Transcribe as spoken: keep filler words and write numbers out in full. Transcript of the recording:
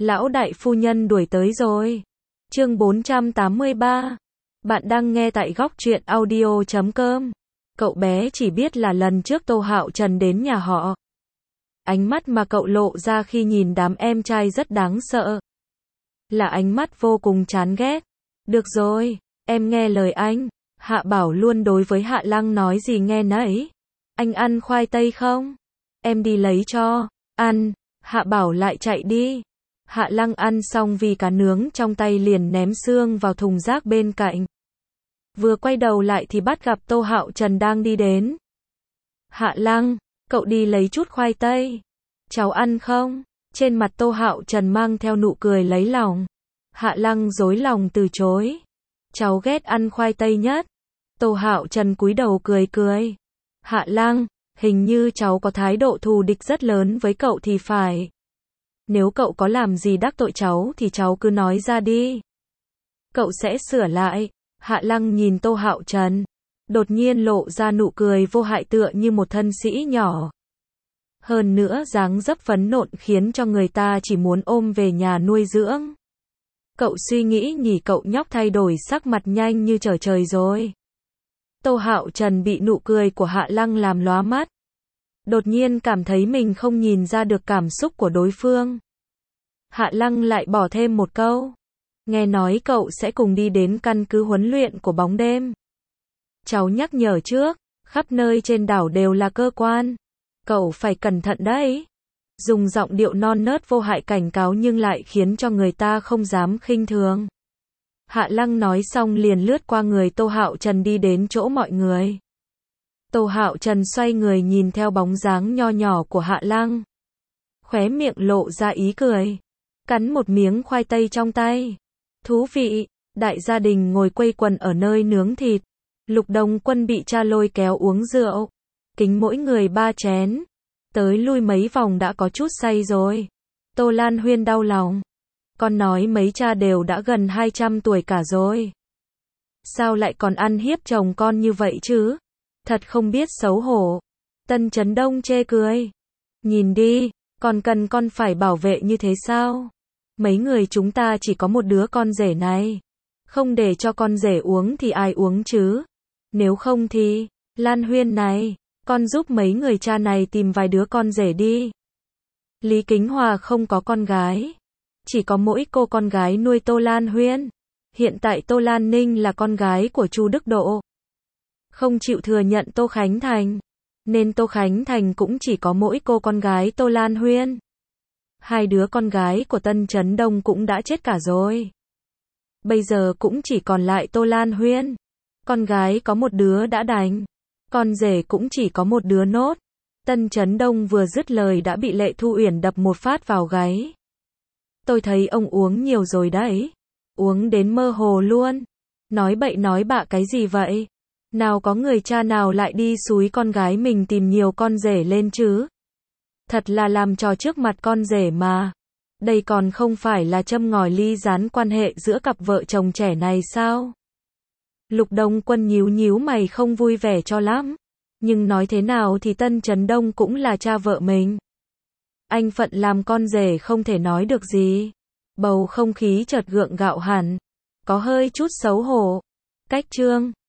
Lão đại phu nhân đuổi tới rồi. Chương bốn trăm tám mươi ba. Bạn đang nghe tại góc truyện audio chấm com. Cậu bé chỉ biết là lần trước Tô Hạo Trần đến nhà họ. Ánh mắt mà cậu lộ ra khi nhìn đám em trai rất đáng sợ. Là ánh mắt vô cùng chán ghét. Được rồi, em nghe lời anh. Hạ Bảo luôn đối với Hạ Lăng nói gì nghe nấy. Anh ăn khoai tây không? Em đi lấy cho. Ăn. Hạ Bảo lại chạy đi. Hạ Lăng ăn xong vì cá nướng trong tay liền ném xương vào thùng rác bên cạnh. Vừa quay đầu lại thì bắt gặp Tô Hạo Trần đang đi đến. Hạ Lăng, cậu đi lấy chút khoai tây. Cháu ăn không? Trên mặt Tô Hạo Trần mang theo nụ cười lấy lòng. Hạ Lăng dối lòng từ chối. Cháu ghét ăn khoai tây nhất. Tô Hạo Trần cúi đầu cười cười. Hạ Lăng, hình như cháu có thái độ thù địch rất lớn với cậu thì phải. Nếu cậu có làm gì đắc tội cháu thì cháu cứ nói ra đi. Cậu sẽ sửa lại. Hạ Lăng nhìn Tô Hạo Trần. Đột nhiên lộ ra nụ cười vô hại tựa như một thân sĩ nhỏ. Hơn nữa dáng dấp phấn nộn khiến cho người ta chỉ muốn ôm về nhà nuôi dưỡng. Cậu suy nghĩ nhỉ, cậu nhóc thay đổi sắc mặt nhanh như trở trời rồi. Tô Hạo Trần bị nụ cười của Hạ Lăng làm lóa mắt. Đột nhiên cảm thấy mình không nhìn ra được cảm xúc của đối phương. Hạ Lăng lại bỏ thêm một câu. Nghe nói cậu sẽ cùng đi đến căn cứ huấn luyện của bóng đêm. Cháu nhắc nhở trước, khắp nơi trên đảo đều là cơ quan. Cậu phải cẩn thận đấy. Dùng giọng điệu non nớt vô hại cảnh cáo nhưng lại khiến cho người ta không dám khinh thường. Hạ Lăng nói xong liền lướt qua người Tô Hạo Trần đi đến chỗ mọi người. Tô Hạo Trần xoay người nhìn theo bóng dáng nho nhỏ của Hạ Lăng. Khóe miệng lộ ra ý cười. Cắn một miếng khoai tây trong tay. Thú vị, đại gia đình ngồi quây quần ở nơi nướng thịt. Lục Đồng Quân bị cha lôi kéo uống rượu. Kính mỗi người ba chén. Tới lui mấy vòng đã có chút say rồi. Tô Lan Huyên đau lòng. Con nói mấy cha đều đã gần hai trăm tuổi cả rồi. Sao lại còn ăn hiếp chồng con như vậy chứ? Thật không biết xấu hổ. Tân Trấn Đông chê cười. Nhìn đi, còn cần con phải bảo vệ như thế sao? Mấy người chúng ta chỉ có một đứa con rể này. Không để cho con rể uống thì ai uống chứ? Nếu không thì, Lan Huyên này, con giúp mấy người cha này tìm vài đứa con rể đi. Lý Kính Hòa không có con gái. Chỉ có mỗi cô con gái nuôi Tô Lan Huyên. Hiện tại Tô Lan Ninh là con gái của Chu Đức Độ. Không chịu thừa nhận Tô Khánh Thành. Nên Tô Khánh Thành cũng chỉ có mỗi cô con gái Tô Lan Huyên. Hai đứa con gái của Tân Trấn Đông cũng đã chết cả rồi. Bây giờ cũng chỉ còn lại Tô Lan Huyên. Con gái có một đứa đã đành. Con rể cũng chỉ có một đứa nốt. Tân Trấn Đông vừa dứt lời đã bị Lệ Thu Uyển đập một phát vào gáy. Tôi thấy ông uống nhiều rồi đấy. Uống đến mơ hồ luôn. Nói bậy nói bạ cái gì vậy? Nào có người cha nào lại đi xúi con gái mình tìm nhiều con rể lên chứ? Thật là làm trò trước mặt con rể mà. Đây còn không phải là châm ngòi ly gián quan hệ giữa cặp vợ chồng trẻ này sao? Lục Đồng Quân nhíu nhíu mày không vui vẻ cho lắm. Nhưng nói thế nào thì Tân Trấn Đông cũng là cha vợ mình. Anh phận làm con rể không thể nói được gì. Bầu không khí chợt gượng gạo hẳn. Có hơi chút xấu hổ. Cách chương